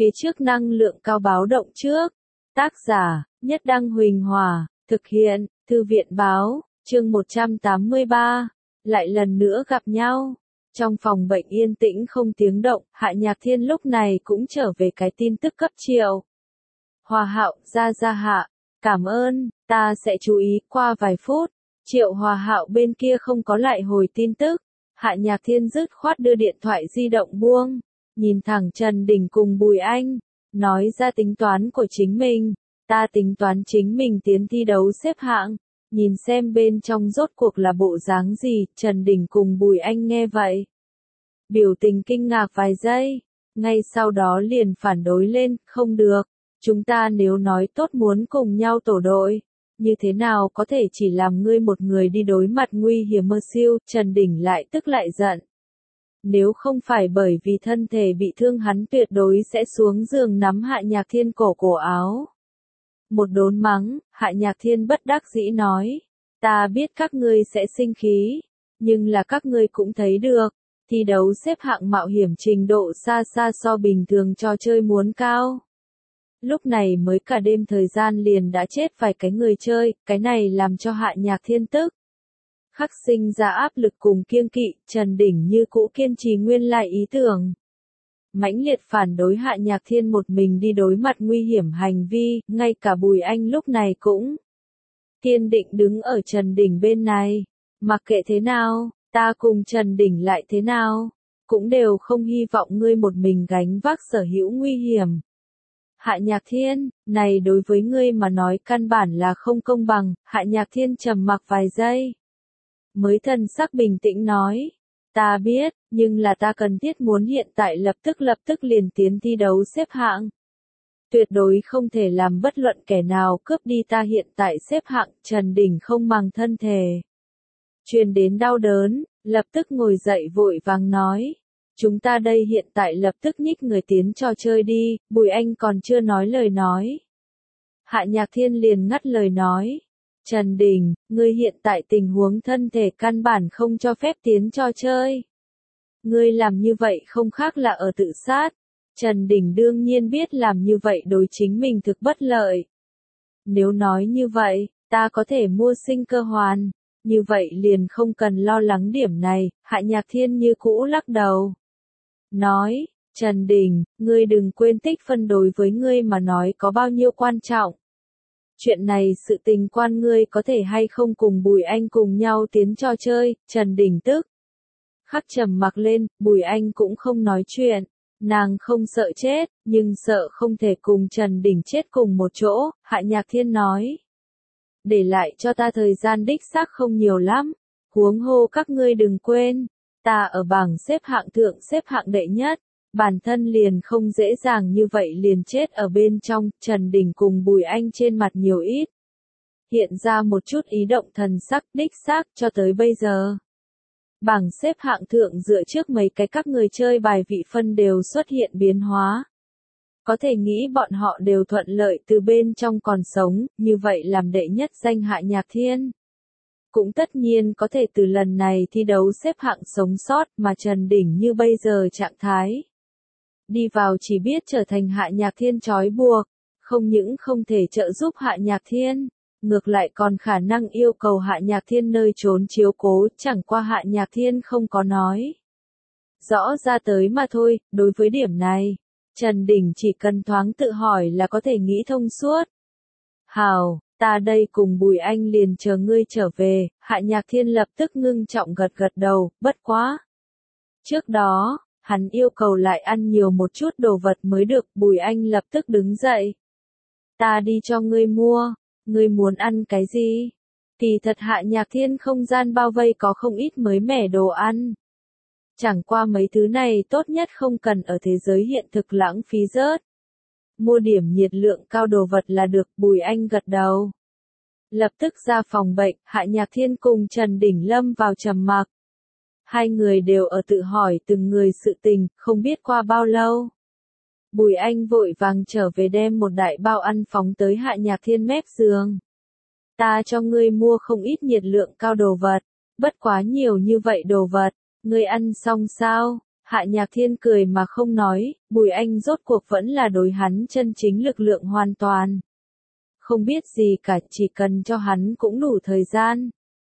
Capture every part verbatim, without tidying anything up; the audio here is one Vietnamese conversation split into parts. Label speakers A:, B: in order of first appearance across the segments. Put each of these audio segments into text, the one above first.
A: Phía trước năng lượng cao báo động trước. Tác giả, Nhất Đăng Huỳnh Hòa, thực hiện, Thư viện báo, chương một trăm tám mươi ba. Lại lần nữa gặp nhau. Trong phòng bệnh yên tĩnh không tiếng động, Hạ Nhạc Thiên lúc này cũng trở về cái tin tức cấp Triệu Hòa Hạo, ra ra hạ, cảm ơn, ta sẽ chú ý, qua vài phút. Triệu Hòa Hạo bên kia không có lại hồi tin tức. Hạ Nhạc Thiên dứt khoát đưa điện thoại di động buông, nhìn thẳng Trần Đình cùng Bùi Anh, nói ra tính toán của chính mình. Ta tính toán chính mình tiến thi đấu xếp hạng, nhìn xem bên trong rốt cuộc là bộ dáng gì. Trần Đình cùng Bùi Anh nghe vậy, biểu tình kinh ngạc vài giây, ngay sau đó liền phản đối lên, không được, chúng ta nếu nói tốt muốn cùng nhau tổ đội, như thế nào có thể chỉ làm ngươi một người đi đối mặt nguy hiểm mơ siêu. Trần Đình lại tức lại giận. Nếu không phải bởi vì thân thể bị thương hắn tuyệt đối sẽ xuống giường nắm Hạ Nhạc Thiên cổ cổ áo. Một đốn mắng, Hạ Nhạc Thiên bất đắc dĩ nói, ta biết các ngươi sẽ sinh khí, nhưng là các ngươi cũng thấy được, thi đấu xếp hạng mạo hiểm trình độ xa xa so bình thường trò chơi muốn cao. Lúc này mới cả đêm thời gian liền đã chết vài cái người chơi, cái này làm cho Hạ Nhạc Thiên tức khắc sinh ra áp lực cùng kiêng kỵ. Trần Đình như cũ kiên trì nguyên lại ý tưởng, mãnh liệt phản đối Hạ Nhạc Thiên một mình đi đối mặt nguy hiểm hành vi. Ngay cả Bùi Anh lúc này cũng kiên định đứng ở Trần Đình bên này, mặc kệ thế nào, ta cùng Trần Đình lại thế nào, cũng đều không hy vọng ngươi một mình gánh vác sở hữu nguy hiểm. Hạ Nhạc Thiên, này đối với ngươi mà nói căn bản là không công bằng. Hạ Nhạc Thiên trầm mặc vài giây, mới thần sắc bình tĩnh nói, ta biết, nhưng là ta cần thiết muốn hiện tại lập tức lập tức liền tiến thi đấu xếp hạng. Tuyệt đối không thể làm bất luận kẻ nào cướp đi ta hiện tại xếp hạng. Trần Đình không màng thân thể truyền đến đau đớn, lập tức ngồi dậy vội vàng nói, chúng ta đây hiện tại lập tức nhích người tiến trò chơi đi. Bùi Anh còn chưa nói lời nói, Hạ Nhạc Thiên liền ngắt lời nói, Trần Đình, ngươi hiện tại tình huống thân thể căn bản không cho phép tiến trò chơi. Ngươi làm như vậy không khác là ở tự sát. Trần Đình đương nhiên biết làm như vậy đối chính mình thực bất lợi. Nếu nói như vậy, ta có thể mua sinh cơ hoàn, như vậy liền không cần lo lắng điểm này. Hạ Nhạc Thiên như cũ lắc đầu, nói, Trần Đình, ngươi đừng quên tích phân đối với ngươi mà nói có bao nhiêu quan trọng. Chuyện này sự tình quan ngươi có thể hay không cùng Bùi Anh cùng nhau tiến trò chơi. Trần Đình tức khắc trầm mặc lên. Bùi Anh cũng không nói chuyện, nàng không sợ chết, nhưng sợ không thể cùng Trần Đình chết cùng một chỗ. Hạ Nhạc Thiên nói, để lại cho ta thời gian đích xác không nhiều lắm, huống hồ các ngươi đừng quên, ta ở bảng xếp hạng thượng xếp hạng đệ nhất, bản thân liền không dễ dàng như vậy liền chết ở bên trong. Trần Đình cùng Bùi Anh trên mặt nhiều ít hiện ra một chút ý động thần sắc. Đích xác, cho tới bây giờ, bảng xếp hạng thượng dựa trước mấy cái các người chơi bài vị phân đều xuất hiện biến hóa. Có thể nghĩ bọn họ đều thuận lợi từ bên trong còn sống, như vậy làm đệ nhất danh Hạ Nhạc Thiên cũng tất nhiên có thể từ lần này thi đấu xếp hạng sống sót. Mà Trần Đình như bây giờ trạng thái đi vào chỉ biết trở thành Hạ Nhạc Thiên trói buộc, không những không thể trợ giúp Hạ Nhạc Thiên, ngược lại còn khả năng yêu cầu Hạ Nhạc Thiên nơi trốn chiếu cố. Chẳng qua Hạ Nhạc Thiên không có nói rõ ra tới mà thôi. Đối với điểm này, Trần Đình chỉ cần thoáng tự hỏi là có thể nghĩ thông suốt. Hào, ta đây cùng Bùi Anh liền chờ ngươi trở về. Hạ Nhạc Thiên lập tức ngưng trọng gật gật đầu, bất quá trước đó, hắn yêu cầu lại ăn nhiều một chút đồ vật mới được. Bùi Anh lập tức đứng dậy, ta đi cho ngươi mua, ngươi muốn ăn cái gì? Kỳ thật Hạ Nhạc Thiên không gian bao vây có không ít mới mẻ đồ ăn. Chẳng qua mấy thứ này tốt nhất không cần ở thế giới hiện thực lãng phí rớt. Mua điểm nhiệt lượng cao đồ vật là được. Bùi Anh gật đầu, lập tức ra phòng bệnh. Hạ Nhạc Thiên cùng Trần Đình lâm vào trầm mặc. Hai người đều ở tự hỏi từng người sự tình. Không biết qua bao lâu, Bùi Anh vội vàng trở về đem một đại bao ăn phóng tới Hạ Nhạc Thiên mép giường. Ta cho ngươi mua không ít nhiệt lượng cao đồ vật, bất quá nhiều như vậy đồ vật, ngươi ăn xong sao? Hạ Nhạc Thiên cười mà không nói, Bùi Anh rốt cuộc vẫn là đối hắn chân chính lực lượng hoàn toàn. Không biết gì cả, chỉ cần cho hắn cũng đủ thời gian.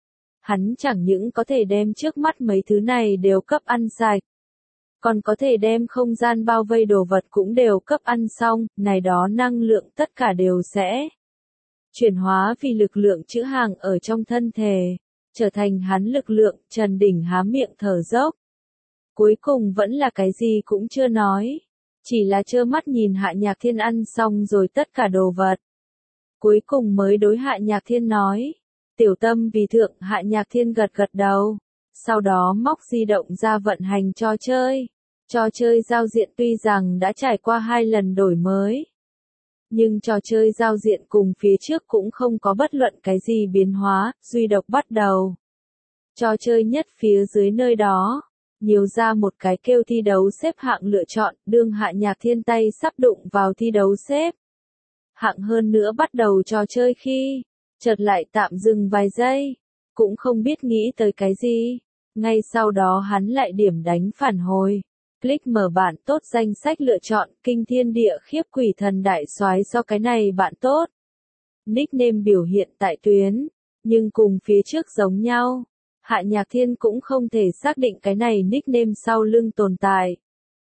A: Hắn chẳng những có thể đem trước mắt mấy thứ này đều cấp ăn sạch, còn có thể đem không gian bao vây đồ vật cũng đều cấp ăn xong, này đó năng lượng tất cả đều sẽ chuyển hóa vì lực lượng trữ hàng ở trong thân thể, trở thành hắn lực lượng. Trần Đình há miệng thở dốc. Cuối cùng vẫn là cái gì cũng chưa nói, chỉ là trơ mắt nhìn Hạ Nhạc Thiên ăn xong rồi tất cả đồ vật. Cuối cùng mới đối Hạ Nhạc Thiên nói, tiểu tâm vì thượng. Hạ Nhạc Thiên gật gật đầu, sau đó móc di động ra vận hành trò chơi. Trò chơi giao diện tuy rằng đã trải qua hai lần đổi mới, nhưng trò chơi giao diện cùng phía trước cũng không có bất luận cái gì biến hóa, duy độc bắt đầu. Trò chơi nhất phía dưới nơi đó, nhiều ra một cái kêu thi đấu xếp hạng lựa chọn, đương Hạ Nhạc Thiên tay sắp đụng vào thi đấu xếp hạng hơn nữa bắt đầu trò chơi khi, chợt lại tạm dừng vài giây, cũng không biết nghĩ tới cái gì. Ngay sau đó hắn lại điểm đánh phản hồi. Click mở bạn tốt danh sách lựa chọn, Kinh Thiên Địa Khiếp Quỷ Thần Đại Soái do cái này bạn tốt. Nickname biểu hiện tại tuyến, nhưng cùng phía trước giống nhau. Hạ Nhạc Thiên cũng không thể xác định cái này nickname sau lưng tồn tại.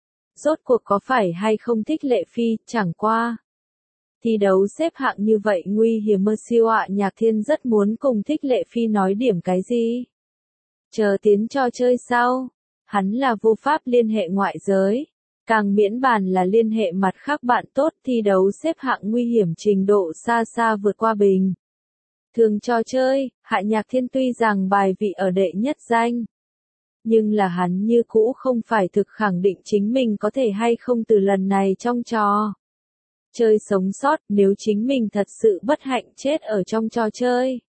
A: Rốt cuộc có phải hay không thích Lệ Phi, chẳng qua. Thi đấu xếp hạng như vậy nguy hiểm mơ siêu. Hạ Nhạc Thiên rất muốn cùng thích Lệ Phi nói điểm cái gì. Chờ tiến cho chơi sau. Hắn là vô pháp liên hệ ngoại giới, càng miễn bàn là liên hệ mặt khác bạn tốt. Thi đấu xếp hạng nguy hiểm trình độ xa xa vượt qua bình thường trò chơi. Hạ Nhạc Thiên tuy rằng bài vị ở đệ nhất danh, nhưng là hắn như cũ không phải thực khẳng định chính mình có thể hay không từ lần này trong trò chơi sống sót. Nếu chính mình thật sự bất hạnh chết ở trong trò chơi,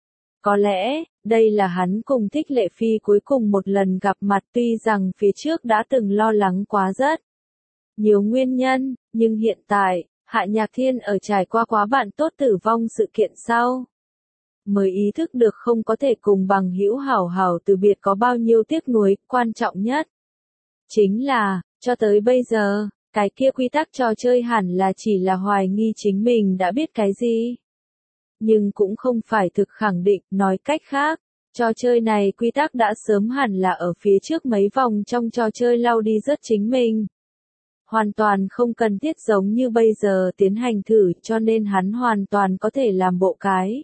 A: có lẽ, đây là hắn cùng thích Lệ Phi cuối cùng một lần gặp mặt. Tuy rằng phía trước đã từng lo lắng quá rất nhiều nguyên nhân, nhưng hiện tại, Hạ Nhạc Thiên ở trải qua quá bạn tốt tử vong sự kiện sau, mới ý thức được không có thể cùng bằng hữu hảo hảo từ biệt có bao nhiêu tiếc nuối. Quan trọng nhất chính là, cho tới bây giờ, cái kia quy tắc trò chơi hẳn là chỉ là hoài nghi chính mình đã biết cái gì, nhưng cũng không phải thực khẳng định. Nói cách khác, trò chơi này quy tắc đã sớm hẳn là ở phía trước mấy vòng trong trò chơi lau đi rớt chính mình. Hoàn toàn không cần thiết giống như bây giờ tiến hành thử, cho nên hắn hoàn toàn có thể làm bộ cái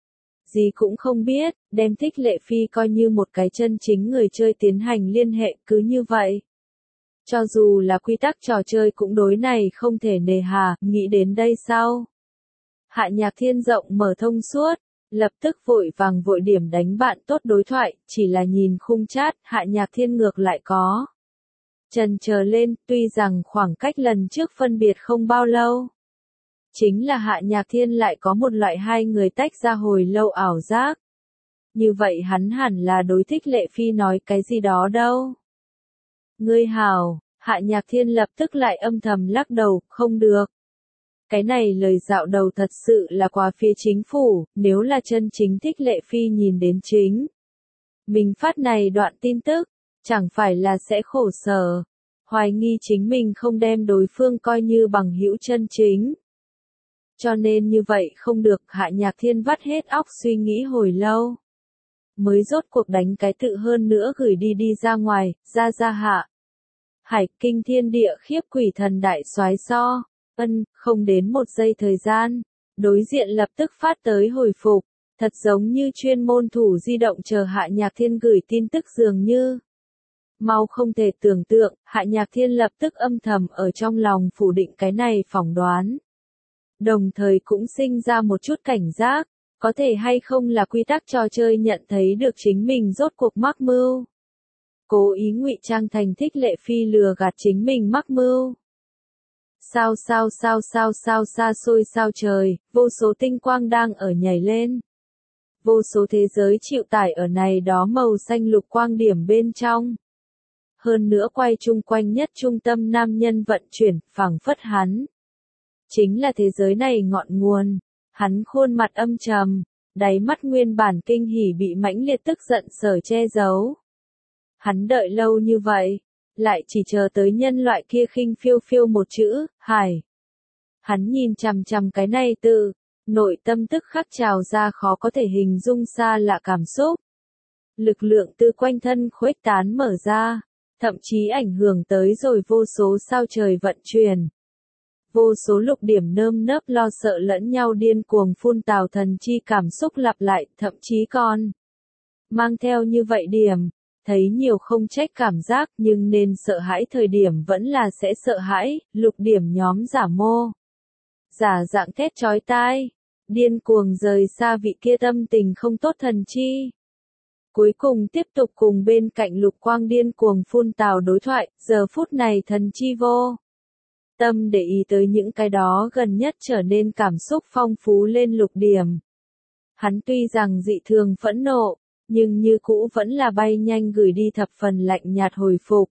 A: gì cũng không biết, đem thích Lệ Phi coi như một cái chân chính người chơi tiến hành liên hệ. Cứ như vậy, cho dù là quy tắc trò chơi cũng đối này không thể nề hà. Nghĩ đến đây sau, Hạ Nhạc Thiên rộng mở thông suốt, lập tức vội vàng vội điểm đánh bạn tốt đối thoại. Chỉ là nhìn khung chat, Hạ Nhạc Thiên ngược lại có chần chờ lên. Tuy rằng khoảng cách lần trước phân biệt không bao lâu, chính là Hạ Nhạc Thiên lại có một loại hai người tách ra hồi lâu ảo giác. Như vậy hắn hẳn là đối thích Lệ Phi nói cái gì đó đâu. Ngươi hảo. Hạ Nhạc Thiên lập tức lại âm thầm lắc đầu, không được. Cái này lời dạo đầu thật sự là quá phía chính phủ. Nếu là chân chính thích Lệ Phi nhìn đến chính mình phát này đoạn tin tức, chẳng phải là sẽ khổ sở, hoài nghi chính mình không đem đối phương coi như bằng hữu chân chính. Cho nên như vậy không được. Hạ Nhạc Thiên vắt hết óc suy nghĩ hồi lâu, mới rốt cuộc đánh cái tự hơn nữa gửi đi đi ra ngoài. Ra ra Hạ Hải, Kinh Thiên Địa Khiếp Quỷ Thần Đại Soái so. Ân, không đến một giây thời gian, đối diện lập tức phát tới hồi phục, thật giống như chuyên môn thủ di động chờ Hạ Nhạc Thiên gửi tin tức dường như. Mau không thể tưởng tượng. Hạ Nhạc Thiên lập tức âm thầm ở trong lòng phủ định cái này phỏng đoán. Đồng thời cũng sinh ra một chút cảnh giác, có thể hay không là quy tắc trò chơi nhận thấy được chính mình rốt cuộc mắc mưu. Cố ý ngụy trang thành thích Lệ Phi lừa gạt chính mình mắc mưu. Sao sao sao sao sao xa xôi sao trời, vô số tinh quang đang ở nhảy lên. Vô số thế giới chịu tải ở này đó màu xanh lục quang điểm bên trong. Hơn nữa quay chung quanh nhất trung tâm nam nhân vận chuyển, phảng phất hắn chính là thế giới này ngọn nguồn. Hắn khuôn mặt âm trầm, đáy mắt nguyên bản kinh hỉ bị mãnh liệt tức giận sở che giấu. Hắn đợi lâu như vậy, lại chỉ chờ tới nhân loại kia khinh phiêu phiêu một chữ, hải. Hắn nhìn chằm chằm cái này từ, nội tâm tức khắc trào ra khó có thể hình dung xa lạ cảm xúc. Lực lượng từ quanh thân khuếch tán mở ra, thậm chí ảnh hưởng tới rồi vô số sao trời vận chuyển. Vô số lục điểm nơm nớp lo sợ lẫn nhau điên cuồng phun tào thần chi cảm xúc lặp lại, thậm chí còn mang theo như vậy điểm, thấy nhiều không trách cảm giác nhưng nên sợ hãi thời điểm vẫn là sẽ sợ hãi, lục điểm nhóm giả mô. Giả dạng thét chói tai, điên cuồng rời xa vị kia tâm tình không tốt thần chi. Cuối cùng tiếp tục cùng bên cạnh lục quang điên cuồng phun tào đối thoại, giờ phút này thần chi vô tâm để ý tới những cái đó gần nhất trở nên cảm xúc phong phú lên lục điểm. Hắn tuy rằng dị thường phẫn nộ, nhưng như cũ vẫn là bay nhanh gửi đi thập phần lạnh nhạt hồi phục.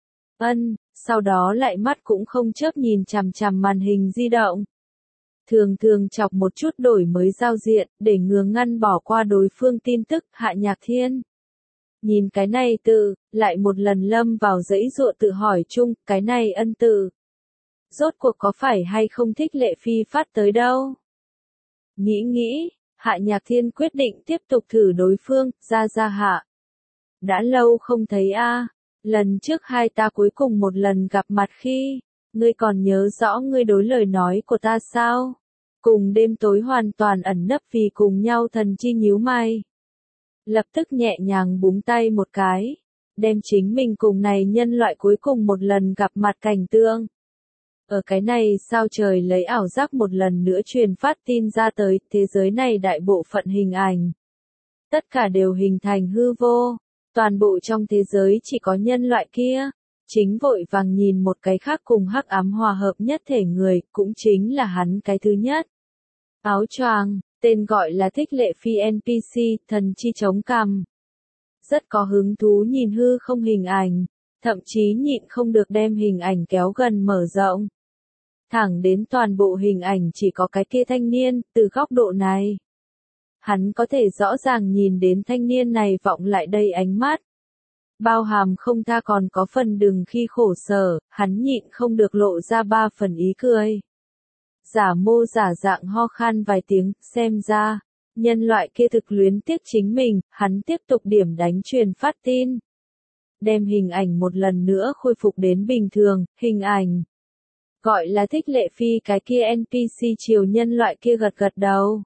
A: Ân, sau đó lại mắt cũng không chớp nhìn chằm chằm màn hình di động. Thường thường chọc một chút đổi mới giao diện, để ngừa ngăn bỏ qua đối phương tin tức, Hạ Nhạc Thiên. Nhìn cái này tự, lại một lần lâm vào dãy dụa tự hỏi chung, cái này ân tự. Rốt cuộc có phải hay không thích Lệ Phi phát tới đâu? Nghĩ nghĩ, Hạ Nhạc Thiên quyết định tiếp tục thử đối phương, ra ra hạ. Đã lâu không thấy a, lần trước hai ta cuối cùng một lần gặp mặt khi, ngươi còn nhớ rõ ngươi đối lời nói của ta sao? Cùng đêm tối hoàn toàn ẩn nấp vì cùng nhau thần chi nhíu mày. Lập tức nhẹ nhàng búng tay một cái, đem chính mình cùng này nhân loại cuối cùng một lần gặp mặt cảnh tượng. Ở cái này sao trời lấy ảo giác một lần nữa truyền phát tin ra tới, thế giới này đại bộ phận hình ảnh. Tất cả đều hình thành hư vô, toàn bộ trong thế giới chỉ có nhân loại kia. Chính vội vàng nhìn một cái khác cùng hắc ám hòa hợp nhất thể người, cũng chính là hắn cái thứ nhất. Áo choàng, tên gọi là Thích Lệ Phi en pê xê, thần chi chống cằm. Rất có hứng thú nhìn hư không hình ảnh, thậm chí nhịn không được đem hình ảnh kéo gần mở rộng. Thẳng đến toàn bộ hình ảnh chỉ có cái kia thanh niên, từ góc độ này. Hắn có thể rõ ràng nhìn đến thanh niên này vọng lại đây ánh mắt. Bao hàm không tha còn có phần đừng khi khổ sở, hắn nhịn không được lộ ra ba phần ý cười. Giả mô giả dạng ho khan vài tiếng, xem ra, nhân loại kia thực luyến tiếc chính mình, hắn tiếp tục điểm đánh truyền phát tin. Đem hình ảnh một lần nữa khôi phục đến bình thường, hình ảnh. Gọi là Thích Lệ Phi cái kia en pê xê chiều nhân loại kia gật gật đầu.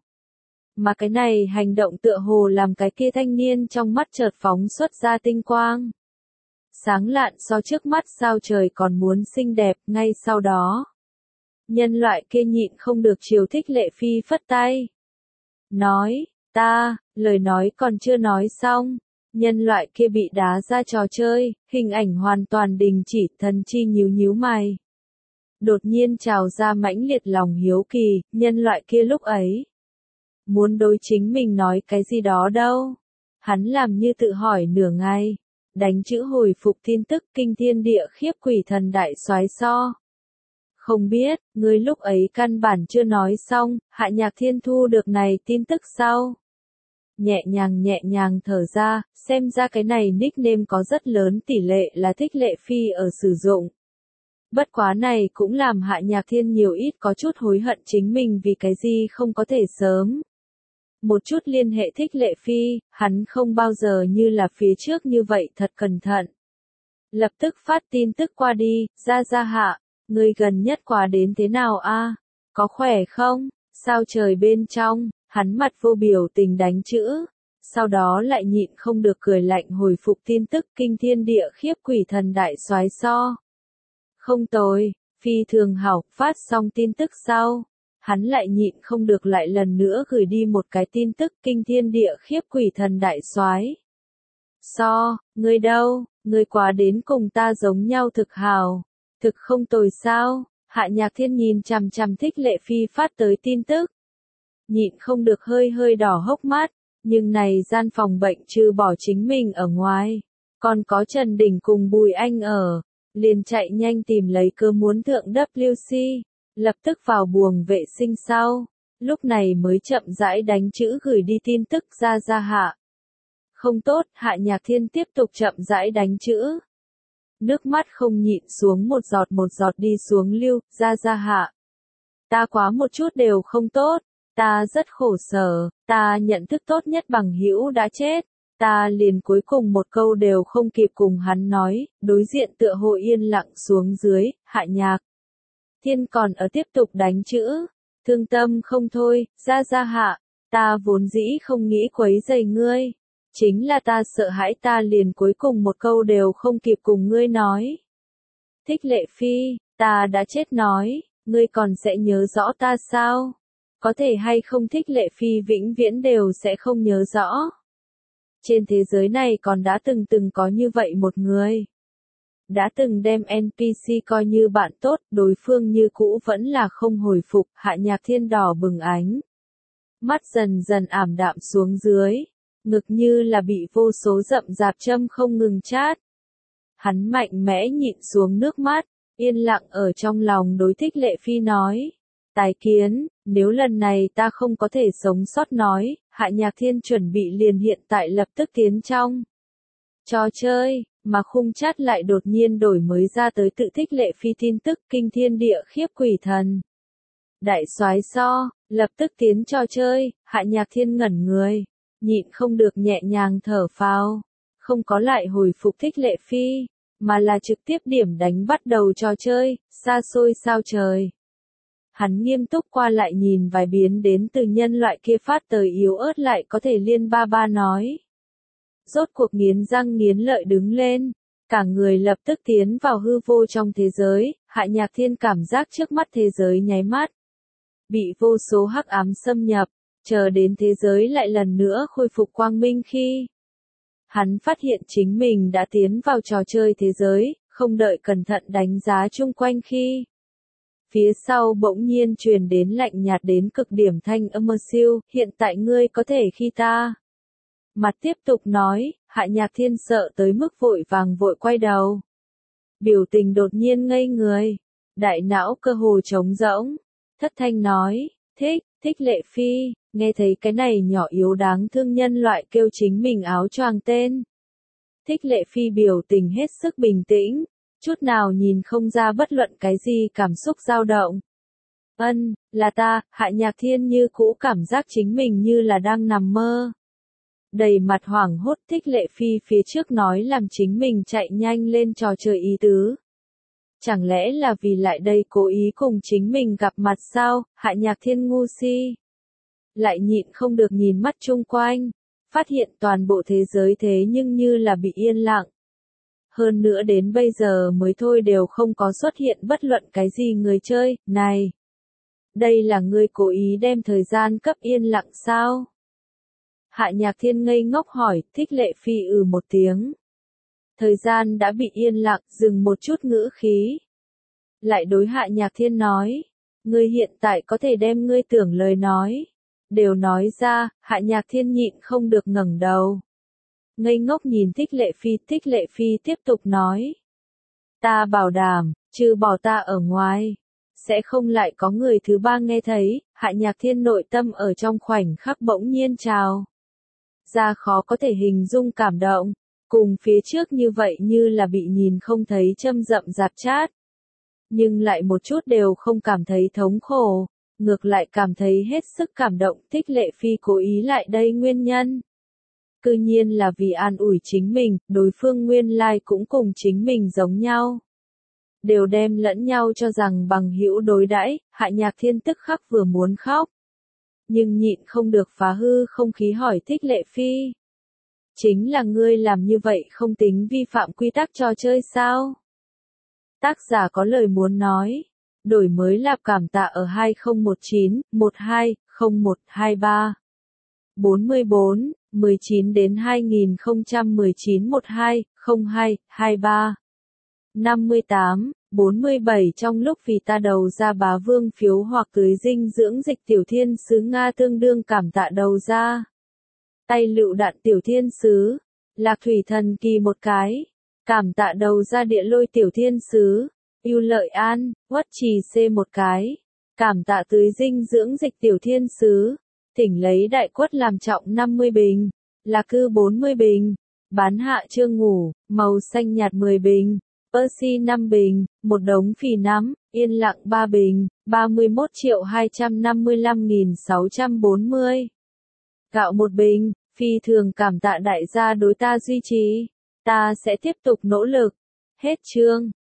A: Mà cái này hành động tựa hồ làm cái kia thanh niên trong mắt chợt phóng xuất ra tinh quang. Sáng lạn so trước mắt sao trời còn muốn xinh đẹp, ngay sau đó. Nhân loại kia nhịn không được chiều Thích Lệ Phi phất tay. Nói, ta, lời nói còn chưa nói xong. Nhân loại kia bị đá ra trò chơi, hình ảnh hoàn toàn đình chỉ, thần chi nhíu nhíu mày. Đột nhiên trào ra mãnh liệt lòng hiếu kỳ, nhân loại kia lúc ấy. Muốn đối chính mình nói cái gì đó đâu. Hắn làm như tự hỏi nửa ngày. Đánh chữ hồi phục tin tức kinh thiên địa khiếp quỷ thần đại soái so. Không biết, ngươi lúc ấy căn bản chưa nói xong, Hạ Nhạc Thiên thu được này tin tức sau. Nhẹ nhàng nhẹ nhàng thở ra, xem ra cái này nickname có rất lớn tỷ lệ là Thích Lệ Phi ở sử dụng. Bất quá này cũng làm Hạ Nhạc Thiên nhiều ít có chút hối hận chính mình vì cái gì không có thể sớm. Một chút liên hệ Thích Lệ Phi, hắn không bao giờ như là phía trước như vậy thật cẩn thận. Lập tức phát tin tức qua đi, ra ra hạ, người gần nhất qua đến thế nào a? Có khỏe không? Sao trời bên trong, hắn mặt vô biểu tình đánh chữ. Sau đó lại nhịn không được cười lạnh hồi phục tin tức kinh thiên địa khiếp quỷ thần đại soái so. Không tồi, phi thường hảo, phát xong tin tức sau. Hắn lại nhịn không được lại lần nữa gửi đi một cái tin tức kinh thiên địa khiếp quỷ thần đại soái. So, ngươi đâu, ngươi quá đến cùng ta giống nhau thực hào, thực không tồi sao? Hạ Nhạc Thiên nhìn chằm chằm Thích Lệ Phi phát tới tin tức. Nhịn không được hơi hơi đỏ hốc mắt, nhưng này gian phòng bệnh trừ bỏ chính mình ở ngoài, còn có Trần Đình cùng Bùi Anh ở, liền chạy nhanh tìm lấy cơ muốn thượng W C. Lập tức vào buồng vệ sinh sau, lúc này mới chậm rãi đánh chữ gửi đi tin tức ra ra hạ. Không tốt, Hạ Nhạc Thiên tiếp tục chậm rãi đánh chữ. Nước mắt không nhịn xuống một giọt một giọt đi xuống lưu, ra ra hạ. Ta quá một chút đều không tốt, ta rất khổ sở, ta nhận thức tốt nhất bằng hữu đã chết. Ta liền cuối cùng một câu đều không kịp cùng hắn nói, đối diện tựa hồ yên lặng xuống dưới, Hạ Nhạc Thiên còn ở tiếp tục đánh chữ, thương tâm không thôi, ra ra hạ, ta vốn dĩ không nghĩ quấy rầy ngươi, chính là ta sợ hãi ta liền cuối cùng một câu đều không kịp cùng ngươi nói. Thích Lệ Phi, ta đã chết nói, ngươi còn sẽ nhớ rõ ta sao? Có thể hay không Thích Lệ Phi vĩnh viễn đều sẽ không nhớ rõ. Trên thế giới này còn đã từng từng có như vậy một người. Đã từng đem en pê xê coi như bạn tốt, đối phương như cũ vẫn là không hồi phục, Hạ Nhạc Thiên đỏ bừng ánh. Mắt dần dần ảm đạm xuống dưới, ngực như là bị vô số rậm rạp châm không ngừng chát. Hắn mạnh mẽ nhịn xuống nước mắt, yên lặng ở trong lòng đối Thích Lệ Phi nói. Tài kiến, nếu lần này ta không có thể sống sót nói, Hạ Nhạc Thiên chuẩn bị liền hiện tại lập tức tiến trong trò chơi, mà khung chat lại đột nhiên đổi mới ra tới tự Thích Lệ Phi tin tức kinh thiên địa khiếp quỷ thần. Đại soái so, lập tức tiến trò chơi, Hạ Nhạc Thiên ngẩn người, nhịn không được nhẹ nhàng thở phào, không có lại hồi phục Thích Lệ Phi, mà là trực tiếp điểm đánh bắt đầu trò chơi, xa xôi sao trời. Hắn nghiêm túc qua lại nhìn vài biến đến từ nhân loại kia phát tới yếu ớt lại có thể liên ba ba nói. Rốt cuộc nghiến răng nghiến lợi đứng lên, cả người lập tức tiến vào hư vô trong thế giới, Hạ Nhạc Thiên cảm giác trước mắt thế giới nháy mắt. Bị vô số hắc ám xâm nhập, chờ đến thế giới lại lần nữa khôi phục quang minh khi. Hắn phát hiện chính mình đã tiến vào trò chơi thế giới, không đợi cẩn thận đánh giá chung quanh khi. Phía sau bỗng nhiên truyền đến lạnh nhạt đến cực điểm thanh âm siêu, hiện tại ngươi có thể khi ta. Mặt tiếp tục nói, Hạ Nhạc Thiên sợ tới mức vội vàng vội quay đầu. Biểu tình đột nhiên ngây người, đại não cơ hồ trống rỗng, thất thanh nói, thích, Thích Lệ Phi, nghe thấy cái này nhỏ yếu đáng thương nhân loại kêu chính mình áo choàng tên. Thích Lệ Phi biểu tình hết sức bình tĩnh, chút nào nhìn không ra bất luận cái gì cảm xúc dao động. Ân, là ta, Hạ Nhạc Thiên như cũ cảm giác chính mình như là đang nằm mơ. Đầy mặt hoảng hốt Thích Lệ Phi phía trước nói làm chính mình chạy nhanh lên trò chơi ý tứ. Chẳng lẽ là vì lại đây cố ý cùng chính mình gặp mặt sao, Hạ Nhạc Thiên ngu si. Lại nhịn không được nhìn mắt chung quanh, phát hiện toàn bộ thế giới thế nhưng như là bị yên lặng. Hơn nữa đến bây giờ mới thôi đều không có xuất hiện bất luận cái gì người chơi, này. Đây là ngươi cố ý đem thời gian cấp yên lặng sao? Hạ Nhạc Thiên ngây ngốc hỏi, Thích Lệ Phi ừ một tiếng. Thời gian đã bị yên lặng, dừng một chút ngữ khí. Lại đối Hạ Nhạc Thiên nói, ngươi hiện tại có thể đem ngươi tưởng lời nói. Đều nói ra, Hạ Nhạc Thiên nhịn không được ngẩng đầu. Ngây ngốc nhìn Thích Lệ Phi, Thích Lệ Phi tiếp tục nói. Ta bảo đảm, trừ bỏ ta ở ngoài, sẽ không lại có người thứ ba nghe thấy, Hạ Nhạc Thiên nội tâm ở trong khoảnh khắc bỗng nhiên trào. Ra khó có thể hình dung cảm động, cùng phía trước như vậy như là bị nhìn không thấy châm rậm rạp chát. Nhưng lại một chút đều không cảm thấy thống khổ, ngược lại cảm thấy hết sức cảm động. Thích Lệ Phi cố ý lại đây nguyên nhân. Cư nhiên là vì an ủi chính mình, đối phương nguyên lai cũng cùng chính mình giống nhau. Đều đem lẫn nhau cho rằng bằng hữu đối đãi, Hạ Nhạc Thiên tức khắc vừa muốn khóc. Nhưng nhịn không được phá hư không khí hỏi Thích Lệ Phi. Chính là ngươi làm như vậy không tính vi phạm quy tắc trò chơi sao? Tác giả có lời muốn nói. Đổi mới lạp cảm tạ ở hai không một chín, một hai, không một hai ba. bốn mươi bốn, mười chín đến hai nghìn không trăm mười chín một hai, không hai, hai ba. năm mươi tám, bốn mươi bảy trong lúc vì ta đầu ra bá vương phiếu hoặc tưới dinh dưỡng dịch tiểu thiên sứ Nga tương đương cảm tạ đầu ra. Tay lựu đạn tiểu thiên sứ, lạc thủy thần kỳ một cái, cảm tạ đầu ra địa lôi tiểu thiên sứ, yêu lợi an, quất trì c một cái, cảm tạ tưới dinh dưỡng dịch tiểu thiên sứ, thỉnh lấy đại quất làm trọng năm mươi bình, là cư bốn mươi bình, bán hạ chưa ngủ, màu xanh nhạt mười bình. Percy năm bình, một đống phì nắm, yên lặng ba bình, ba mươi mốt triệu hai trăm năm mươi lăm nghìn sáu trăm bốn mươi. Gạo một bình, phi thường cảm tạ đại gia đối ta duy trì. Ta sẽ tiếp tục nỗ lực. Hết chương.